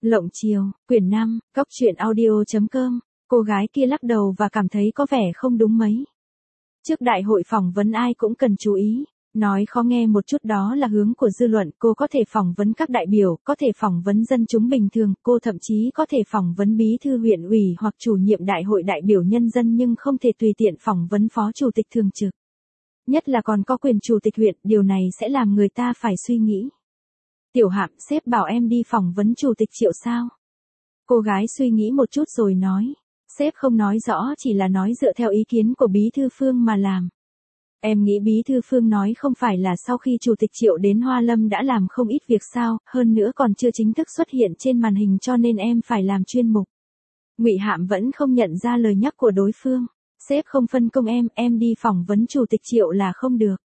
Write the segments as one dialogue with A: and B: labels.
A: Lộng chiều, quyển 5, Cóc truyện audio.com, cô gái kia lắc đầu và cảm thấy có vẻ không đúng mấy. Trước đại hội phỏng vấn ai cũng cần chú ý, nói khó nghe một chút đó là hướng của dư luận, cô có thể phỏng vấn các đại biểu, có thể phỏng vấn dân chúng bình thường, cô thậm chí có thể phỏng vấn bí thư huyện ủy hoặc chủ nhiệm đại hội đại biểu nhân dân nhưng không thể tùy tiện phỏng vấn phó chủ tịch thường trực. Nhất là còn có quyền chủ tịch huyện, điều này sẽ làm người ta phải suy nghĩ. Tiểu Hạm, sếp bảo em đi phỏng vấn chủ tịch Triệu sao? Cô gái suy nghĩ một chút rồi nói. Sếp không nói rõ, chỉ là nói dựa theo ý kiến của bí thư Phương mà làm. Em nghĩ bí thư Phương nói không phải là sau khi chủ tịch Triệu đến Hoa Lâm đã làm không ít việc sao, hơn nữa còn chưa chính thức xuất hiện trên màn hình cho nên em phải làm chuyên mục. Ngụy Hạm vẫn không nhận ra lời nhắc của đối phương. Sếp không phân công em đi phỏng vấn chủ tịch Triệu là không được.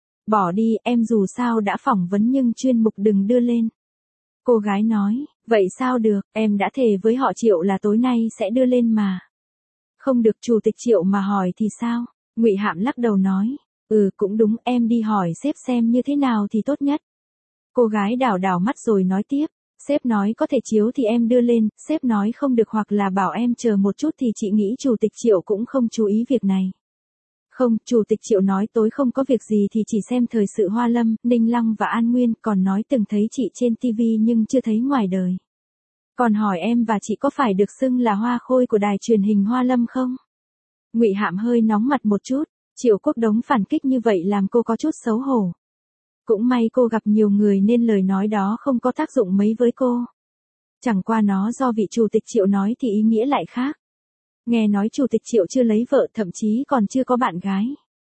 A: Bỏ đi, em dù sao đã phỏng vấn nhưng chuyên mục đừng đưa lên. Cô gái nói, vậy sao được, em đã thề với họ Triệu là tối nay sẽ đưa lên mà. Không được, chủ tịch Triệu mà hỏi thì sao? Ngụy Hạm lắc đầu nói, cũng đúng, em đi hỏi sếp xem như thế nào thì tốt nhất. Cô gái đảo đảo mắt rồi nói tiếp, sếp nói có thể chiếu thì em đưa lên, sếp nói không được hoặc là bảo em chờ một chút thì chị nghĩ chủ tịch Triệu cũng không chú ý việc này. Không, chủ tịch Triệu nói tối không có việc gì thì chỉ xem thời sự Hoa Lâm, Ninh Lăng và An Nguyên, còn nói từng thấy chị trên TV nhưng chưa thấy ngoài đời. Còn hỏi em và chị có phải được xưng là hoa khôi của đài truyền hình Hoa Lâm không? Ngụy Hạm hơi nóng mặt một chút, Triệu Quốc Đống phản kích như vậy làm cô có chút xấu hổ. Cũng may cô gặp nhiều người nên lời nói đó không có tác dụng mấy với cô. Chẳng qua nó do vị chủ tịch Triệu nói thì ý nghĩa lại khác. Nghe nói chủ tịch Triệu chưa lấy vợ, thậm chí còn chưa có bạn gái.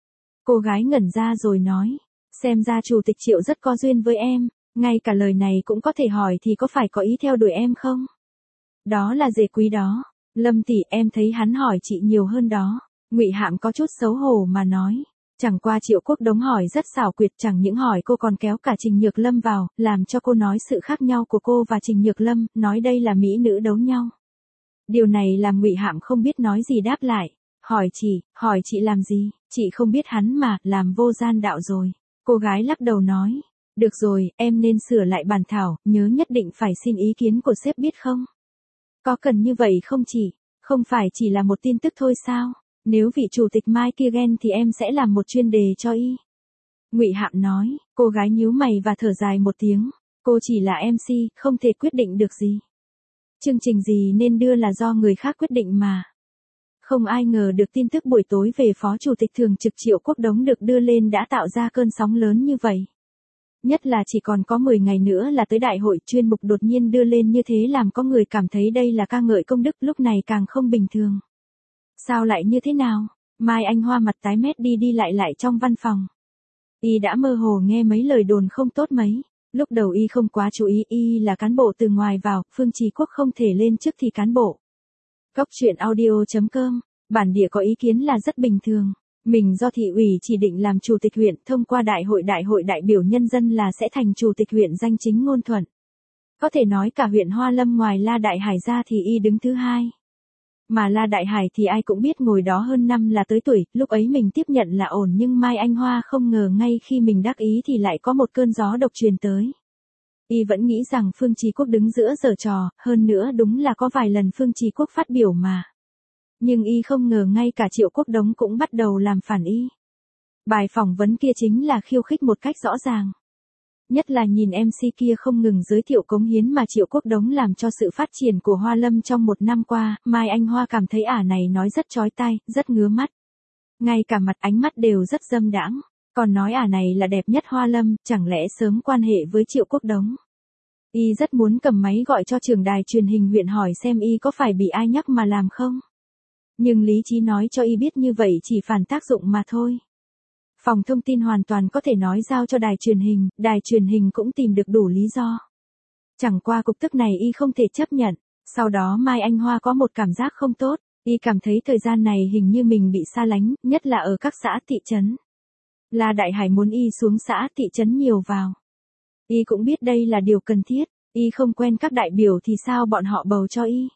A: Cô gái ngẩn ra rồi nói, xem ra chủ tịch Triệu rất có duyên với em, ngay cả lời này cũng có thể hỏi thì có phải có ý theo đuổi em không? Đó là dề quý đó, Lâm tỷ, em thấy hắn hỏi chị nhiều hơn đó. Ngụy Hạm có chút xấu hổ mà nói, chẳng qua Triệu Quốc Đống hỏi rất xảo quyệt, chẳng những hỏi cô còn kéo cả Trình Nhược Lâm vào, làm cho cô nói sự khác nhau của cô và Trình Nhược Lâm, nói đây là mỹ nữ đấu nhau. Điều này làm Ngụy Hạm không biết nói gì đáp lại. Hỏi chị làm gì, chị không biết hắn mà, làm vô gian đạo rồi. Cô gái lắc đầu nói, được rồi, em nên sửa lại bản thảo, nhớ nhất định phải xin ý kiến của sếp biết không? Có cần như vậy không chị? Không phải chỉ là một tin tức thôi sao? Nếu vị chủ tịch Mai kia ghen thì em sẽ làm một chuyên đề cho y. Ngụy Hạm nói, cô gái nhíu mày và thở dài một tiếng. Cô chỉ là MC, không thể quyết định được gì. Chương trình gì nên đưa là do người khác quyết định mà. Không ai ngờ được tin tức buổi tối về phó chủ tịch thường trực Triệu Quốc Đống được đưa lên đã tạo ra cơn sóng lớn như vậy. Nhất là chỉ còn có 10 ngày nữa là tới đại hội, chuyên mục đột nhiên đưa lên như thế làm có người cảm thấy đây là ca ngợi công đức, lúc này càng không bình thường. Sao lại như thế nào? Mai Anh Hoa mặt tái mét đi lại trong văn phòng. Y đã mơ hồ nghe mấy lời đồn không tốt mấy. Lúc đầu y không quá chú ý, y là cán bộ từ ngoài vào, Phương Chí Quốc không thể lên chức thì cán bộ. Cóc truyện audio.com, bản địa có ý kiến là rất bình thường. Mình do thị ủy chỉ định làm chủ tịch huyện, thông qua đại hội đại biểu nhân dân là sẽ thành chủ tịch huyện danh chính ngôn thuận. Có thể nói cả huyện Hoa Lâm ngoài La Đại Hải ra thì y đứng thứ hai. Mà La Đại Hải thì ai cũng biết ngồi đó hơn năm là tới tuổi, lúc ấy mình tiếp nhận là ổn nhưng Mai Anh Hoa không ngờ ngay khi mình đắc ý thì lại có một cơn gió độc truyền tới. Y vẫn nghĩ rằng Phương Chí Quốc đứng giữa giở trò, hơn nữa đúng là có vài lần Phương Chí Quốc phát biểu mà. Nhưng y không ngờ ngay cả Triệu Quốc Đống cũng bắt đầu làm phản y. Bài phỏng vấn kia chính là khiêu khích một cách rõ ràng. Nhất là nhìn MC kia không ngừng giới thiệu cống hiến mà Triệu Quốc Đống làm cho sự phát triển của Hoa Lâm trong một năm qua, Mai Anh Hoa cảm thấy ả này nói rất chói tai, rất ngứa mắt. Ngay cả mặt ánh mắt đều rất dâm đãng, còn nói ả này là đẹp nhất Hoa Lâm, chẳng lẽ sớm quan hệ với Triệu Quốc Đống. Y rất muốn cầm máy gọi cho trưởng đài truyền hình huyện hỏi xem y có phải bị ai nhắc mà làm không. Nhưng lý trí nói cho y biết như vậy chỉ phản tác dụng mà thôi. Phòng thông tin hoàn toàn có thể nói giao cho đài truyền hình cũng tìm được đủ lý do. Chẳng qua cục tức này y không thể chấp nhận, sau đó Mai Anh Hoa có một cảm giác không tốt, y cảm thấy thời gian này hình như mình bị xa lánh, nhất là ở các xã thị trấn. La Đại Hải muốn y xuống xã thị trấn nhiều vào. Y cũng biết đây là điều cần thiết, y không quen các đại biểu thì sao bọn họ bầu cho y.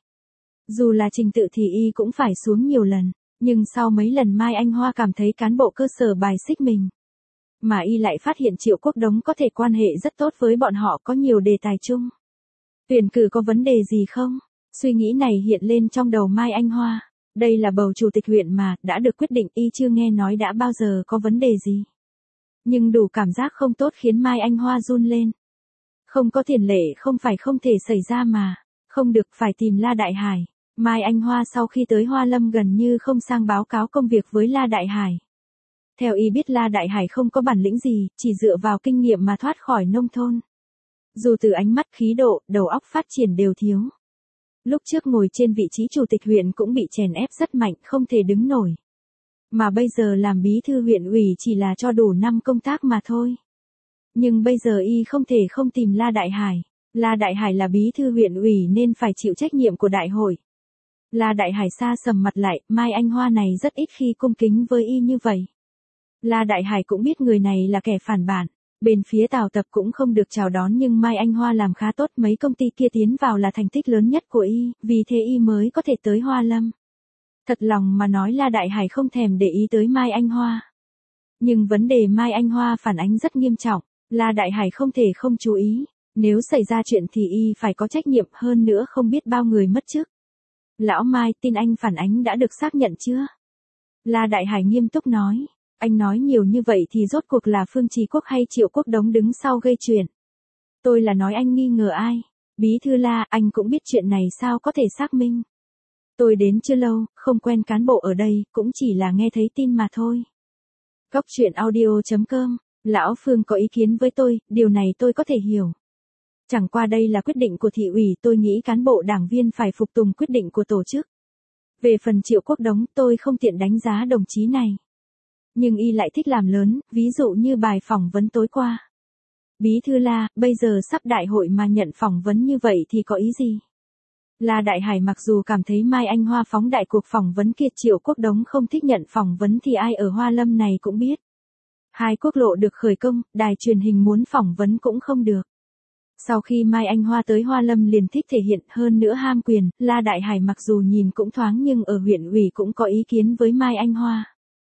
A: Dù là trình tự thì y cũng phải xuống nhiều lần. Nhưng sau mấy lần Mai Anh Hoa cảm thấy cán bộ cơ sở bài xích mình. Mà y lại phát hiện Triệu Quốc Đống có thể quan hệ rất tốt với bọn họ, có nhiều đề tài chung. Tuyển cử có vấn đề gì không? Suy nghĩ này hiện lên trong đầu Mai Anh Hoa. Đây là bầu chủ tịch huyện mà, đã được quyết định, y chưa nghe nói đã bao giờ có vấn đề gì. Nhưng đủ cảm giác không tốt khiến Mai Anh Hoa run lên. Không có tiền lệ không phải không thể xảy ra mà. Không được, phải tìm La Đại Hải. Mai Anh Hoa sau khi tới Hoa Lâm gần như không sang báo cáo công việc với La Đại Hải. Theo y biết La Đại Hải không có bản lĩnh gì, chỉ dựa vào kinh nghiệm mà thoát khỏi nông thôn. Dù từ ánh mắt khí độ, đầu óc phát triển đều thiếu. Lúc trước ngồi trên vị trí chủ tịch huyện cũng bị chèn ép rất mạnh, không thể đứng nổi. Mà bây giờ làm bí thư huyện ủy chỉ là cho đủ năm công tác mà thôi. Nhưng bây giờ y không thể không tìm La Đại Hải. La Đại Hải là bí thư huyện ủy nên phải chịu trách nhiệm của đại hội. La Đại Hải xa sầm mặt lại, Mai Anh Hoa này rất ít khi cung kính với y như vậy. La Đại Hải cũng biết người này là kẻ phản bản. Bên phía Tào Tập cũng không được chào đón nhưng Mai Anh Hoa làm khá tốt, mấy công ty kia tiến vào là thành tích lớn nhất của y, vì thế y mới có thể tới Hoa Lâm. Thật lòng mà nói La Đại Hải không thèm để ý tới Mai Anh Hoa. Nhưng vấn đề Mai Anh Hoa phản ánh rất nghiêm trọng, La Đại Hải không thể không chú ý. Nếu xảy ra chuyện thì y phải có trách nhiệm, hơn nữa không biết bao người mất chức. Lão Mai, tin anh phản ánh đã được xác nhận chưa? La Đại Hải nghiêm túc nói. Anh nói nhiều như vậy thì rốt cuộc là Phương Chí Quốc hay Triệu Quốc Đống đứng sau gây chuyện? Tôi là nói anh nghi ngờ ai? Bí thư La, anh cũng biết chuyện này sao có thể xác minh? Tôi đến chưa lâu, không quen cán bộ ở đây, cũng chỉ là nghe thấy tin mà thôi. Góc truyện audio.com, Lão Phương có ý kiến với tôi, điều này tôi có thể hiểu. Chẳng qua đây là quyết định của thị ủy, tôi nghĩ cán bộ đảng viên phải phục tùng quyết định của tổ chức. Về phần Triệu Quốc Đống, tôi không tiện đánh giá đồng chí này. Nhưng y lại thích làm lớn, ví dụ như bài phỏng vấn tối qua. Bí thư La, bây giờ sắp đại hội mà nhận phỏng vấn như vậy thì có ý gì? La Đại Hải mặc dù cảm thấy Mai Anh Hoa phóng đại cuộc phỏng vấn kia, Triệu Quốc Đống không thích nhận phỏng vấn thì ai ở Hoa Lâm này cũng biết. Hai quốc lộ được khởi công, đài truyền hình muốn phỏng vấn cũng không được. Sau khi Mai Anh Hoa tới Hoa Lâm liền thích thể hiện, hơn nữa ham quyền, La Đại Hải mặc dù nhìn cũng thoáng nhưng ở huyện ủy cũng có ý kiến với Mai Anh Hoa.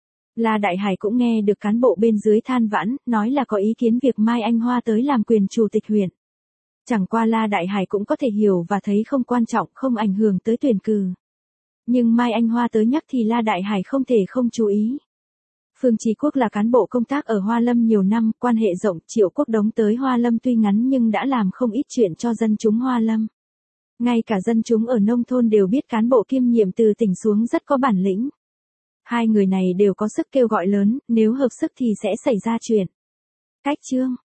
A: La Đại Hải cũng nghe được cán bộ bên dưới than vãn, nói là có ý kiến việc Mai Anh Hoa tới làm quyền chủ tịch huyện. Chẳng qua La Đại Hải cũng có thể hiểu và thấy không quan trọng, không ảnh hưởng tới tuyển cử. Nhưng Mai Anh Hoa tới nhắc thì La Đại Hải không thể không chú ý. Phương Chí Quốc là cán bộ công tác ở Hoa Lâm nhiều năm, quan hệ rộng, Triệu Quốc Đống tới Hoa Lâm tuy ngắn nhưng đã làm không ít chuyện cho dân chúng Hoa Lâm. Ngay cả dân chúng ở nông thôn đều biết cán bộ kiêm nhiệm từ tỉnh xuống rất có bản lĩnh. Hai người này đều có sức kêu gọi lớn, nếu hợp sức thì sẽ xảy ra chuyện. Cách chương